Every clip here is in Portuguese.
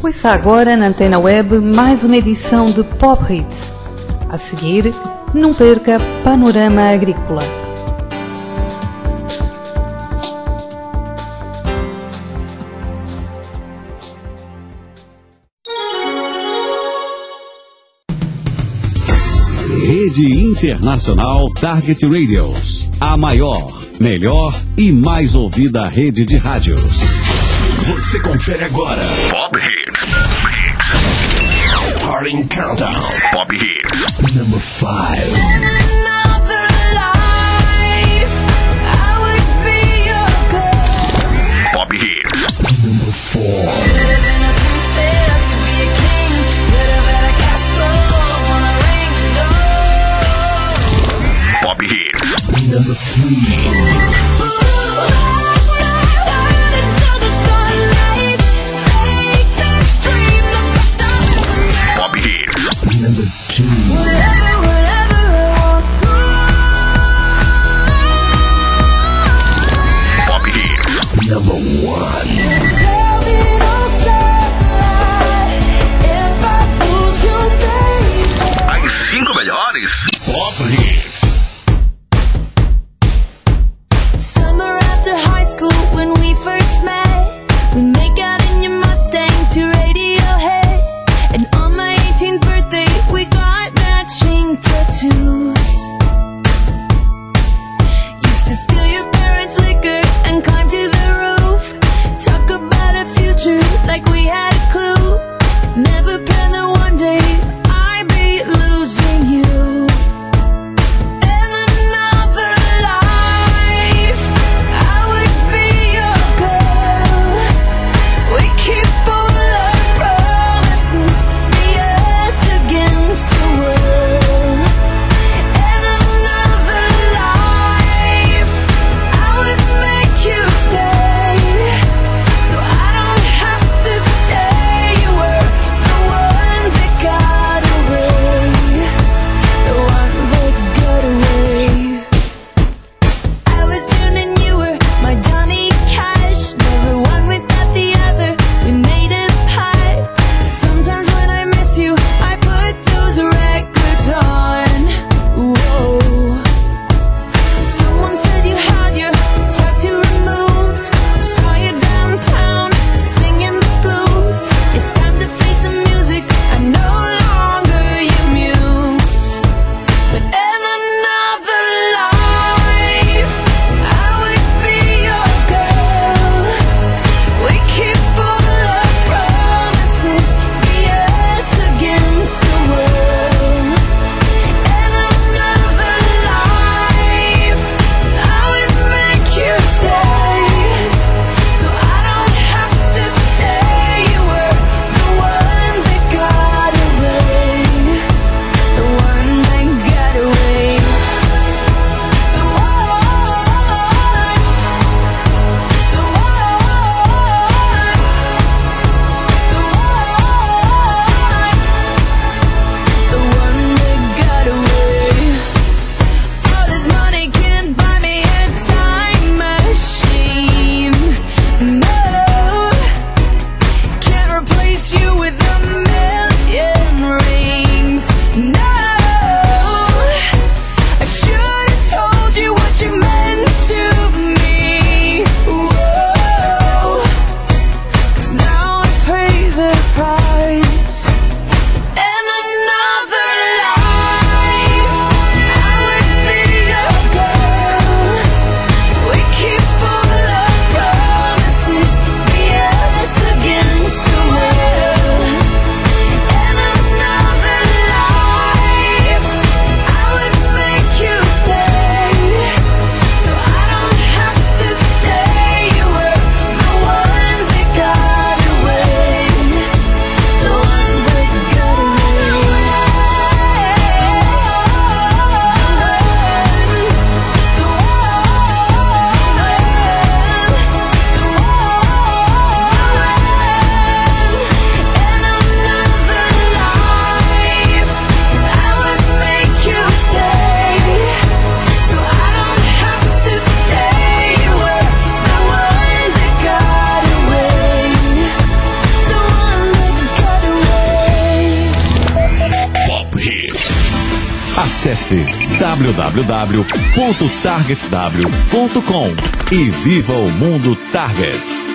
Ouça agora na Antena Web mais uma edição de Pop Hits. A seguir, não perca Panorama Agrícola. Rede Internacional Target Radios. A maior, melhor e mais ouvida rede de rádios. Você confere agora Pop Hits. Starting Countdown. Pop Hits. Number 5. Pop Hits. Number 4. Pop Hits. Number 3. Pop Hits. Number 2. Pop Hits. Number 1. As 5 melhores Pop Hits. Summer after high school when we first met, we make out in your Mustang to Radiohead. And on my 18th birthday we got matching tattoos. Used to steal your parents' liquor and climb to the roof. Talk about a future like we had a clue. Never planned that one day I'd be losing you. Stay, so I don't have to stay. Acesse www.targetw.com e viva o mundo Target.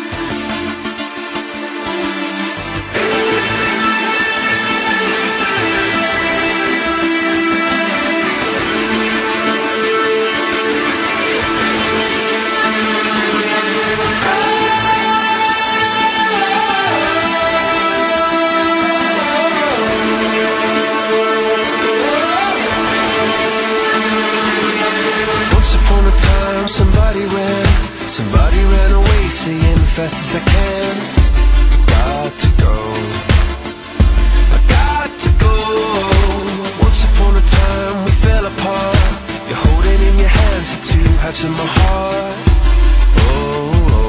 Somebody ran away saying fast as I can, got to go, I got to go. Once upon a time we fell apart, you're holding in your hands the two halves of my heart. Oh,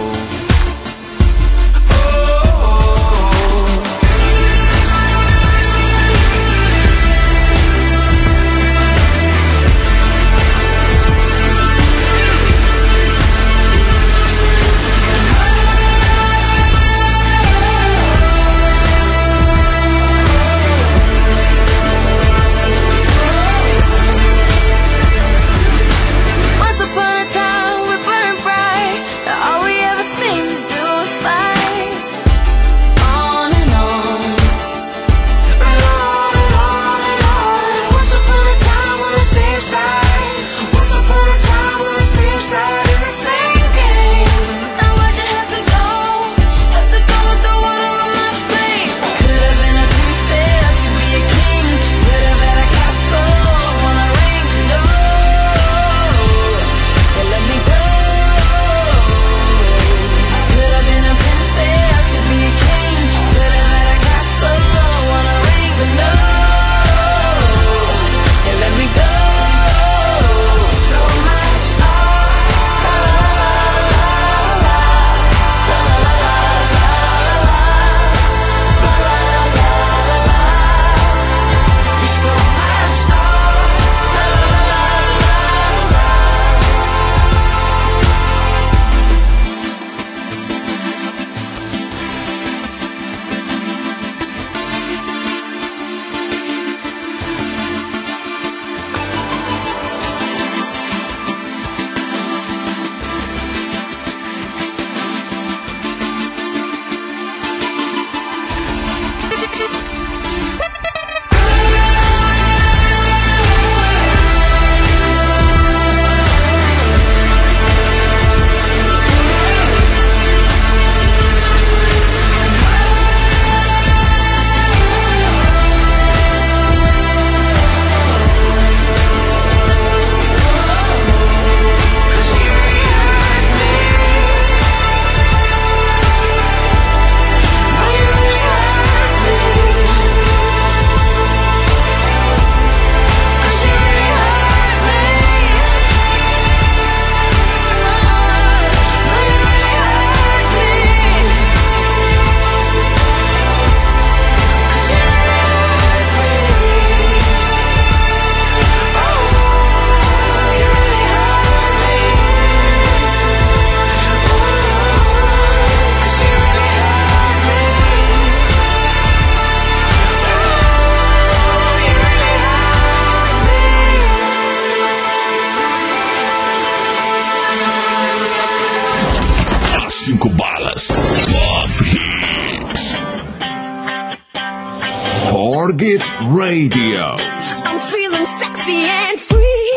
Target Radio. I'm feeling sexy and free,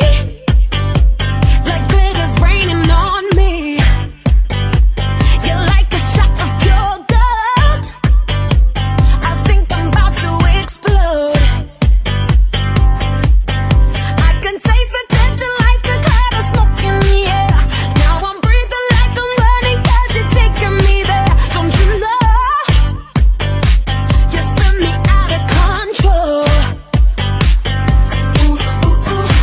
like glitter's raining on me. You're like a shot of pure gold. I think I'm about to explode. I can taste the tension like a cloud of smoke in the air. Now I'm breathing like I'm running 'cause you're taking me there. Don't you know? You spin me out of control. Ooh, ooh, ooh.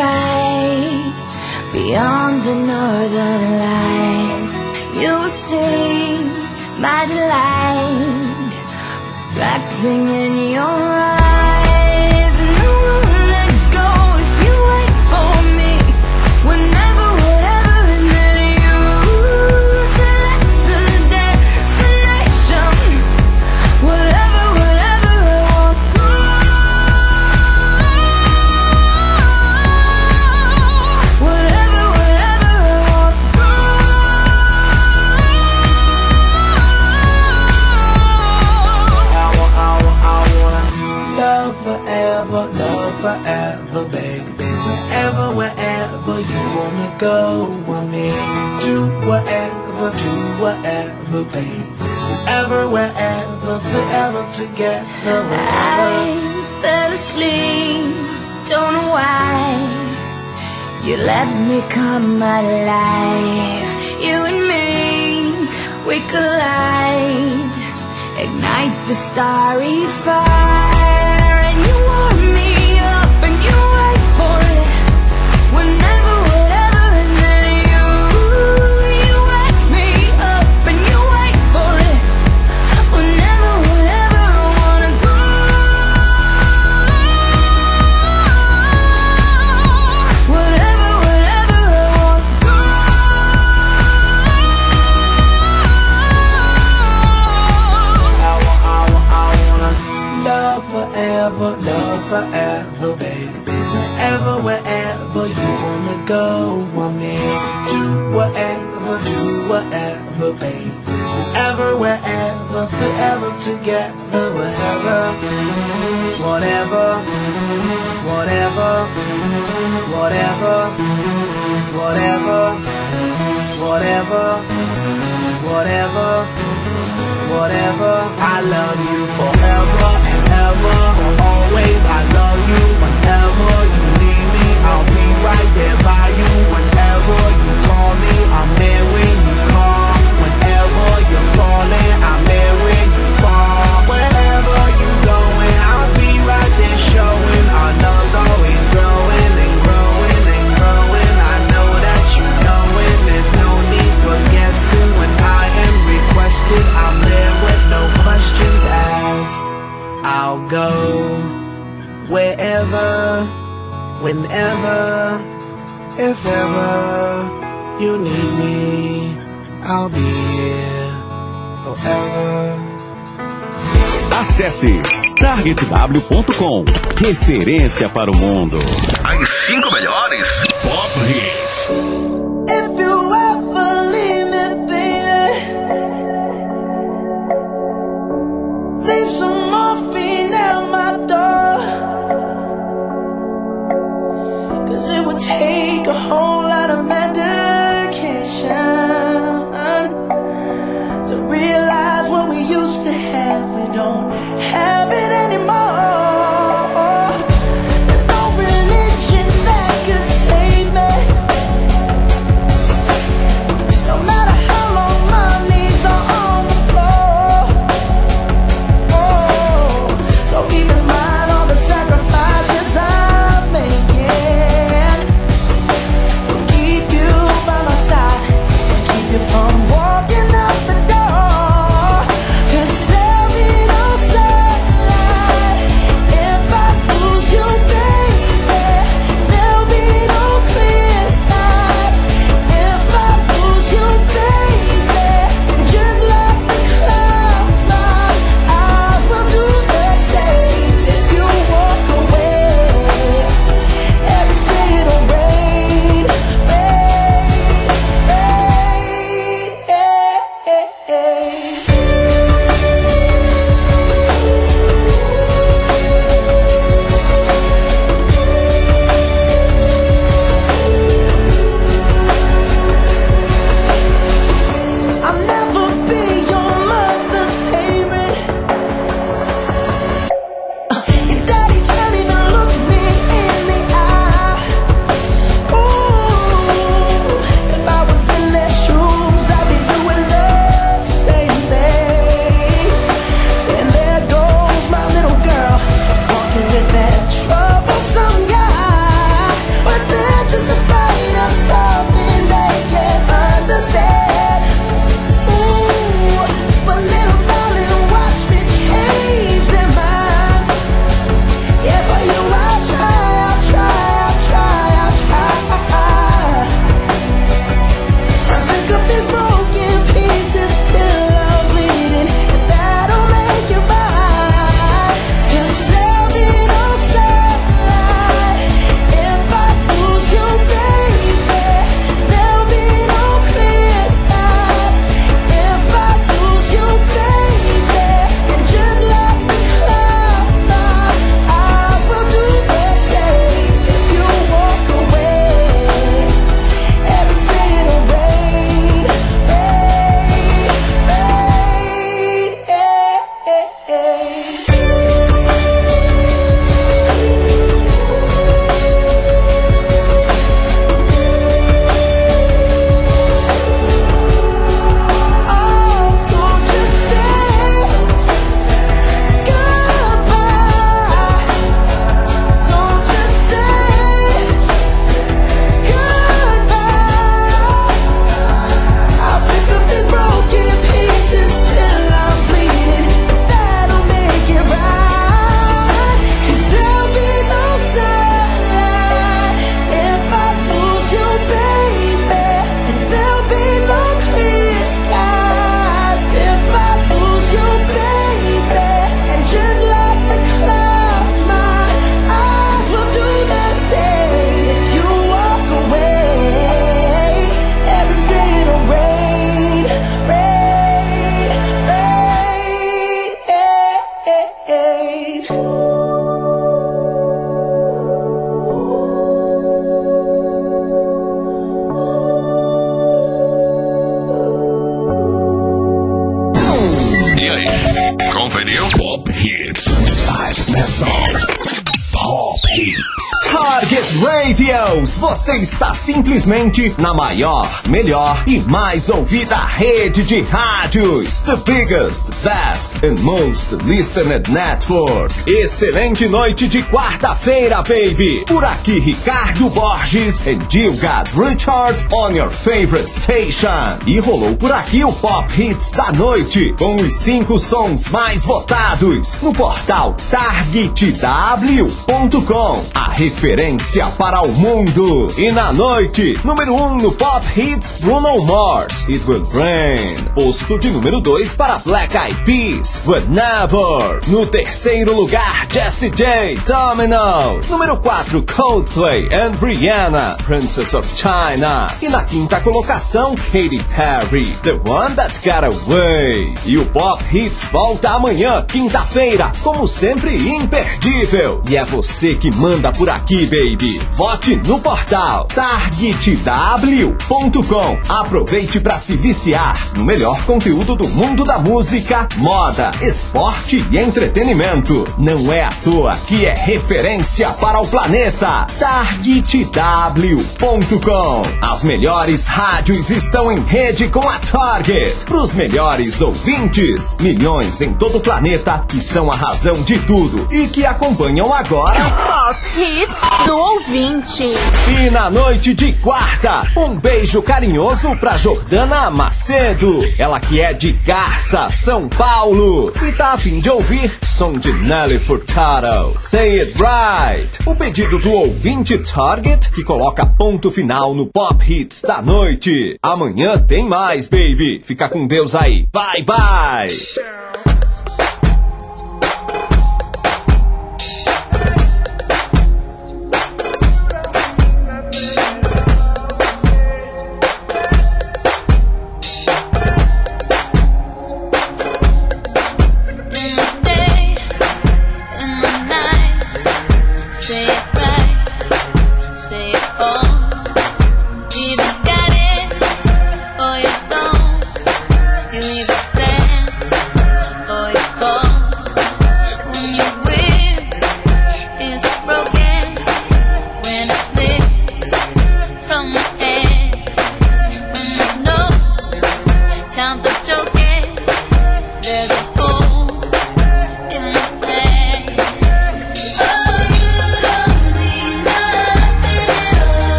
stride beyond the northern lights. You will see my delight reflecting in your eyes. And I won't let go if you wait for me. Whenever, whatever, and then you select the destination. Whatever, whatever I want to go. Whatever, whatever I want to go. Forever, baby. Wherever you wanna go, I'm here to do whatever, baby. Wherever, forever together, wherever. I fell asleep, don't know why. You let me come alive. You and me, we collide, ignite the starry fire, and you warm me up and you wait for it. Whenever, whatever, and then you wake me up and you wait for it. Whenever, whatever, I wanna go. Whatever, whatever, I want to go. Love forever, baby. Wherever you wanna go, I'm here to do whatever, baby. Wherever, forever together, wherever. Whatever, whatever, whatever, whatever, whatever, whatever, whatever. I love you forever and ever, always. I love you whenever you need me. I'll be right there by you whenever you call me. I'm there when you call. Whenever you're falling, I'm there when you fall. Wherever you're going, I'll be right there showing. Our love's always growing and growing and growing. I know that you know it. There's no need for guessing. When I am requested, I'm there with no questions asked. I'll go wherever, whenever, if ever you need me, I'll be here forever. Acesse targetw.com. Referência para o mundo. As 5 melhores Pop Hits. If you ever leave me, baby, leave some morphine at my door. 'Cause it would take a whole lot of medication to realize what we used to have. We don't have it anymore. There's no religion that could save me. Radios. Você está simplesmente na maior, melhor e mais ouvida rede de rádios. The biggest, best and most listened network. Excelente noite de quarta-feira, baby. Por aqui, Ricardo Borges and you got Richard on your favorite station. E rolou por aqui o Pop Hits da noite, com os 5 sons mais votados no portal targetw.com, a referência para o mundo. E na noite, número 1 no Pop Hits, Bruno Mars, It Will Rain. Posto de número 2 para Black Eyed Peas, Whenever. No terceiro lugar, Jessie J, Domino. Número 4, Coldplay and Rihanna, Princess of China. E na quinta colocação, Katy Perry, The One That Got Away. E o Pop Hits volta amanhã, quinta-feira, como sempre imperdível. E é você que manda por aqui, baby. Vote no portal targetw.com. Aproveite para se viciar no melhor conteúdo do mundo da música, moda, esporte e entretenimento. Não é à toa que é referência para o planeta. targetw.com. As melhores rádios estão em rede com a Target. Para os melhores ouvintes, milhões em todo o planeta que são a razão de tudo e que acompanham agora Pop Hits do ouvinte. E na noite de quarta, um beijo carinhoso pra Jordana Macedo, ela que é de Garça, São Paulo, e tá a fim de ouvir som de Nelly Furtado, Say It Right. O pedido do ouvinte Target, que coloca ponto final no Pop Hits da noite. Amanhã tem mais, baby. Fica com Deus aí. Bye, bye.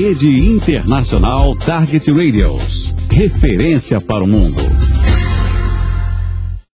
Rede Internacional Target Radios. Referência para o mundo.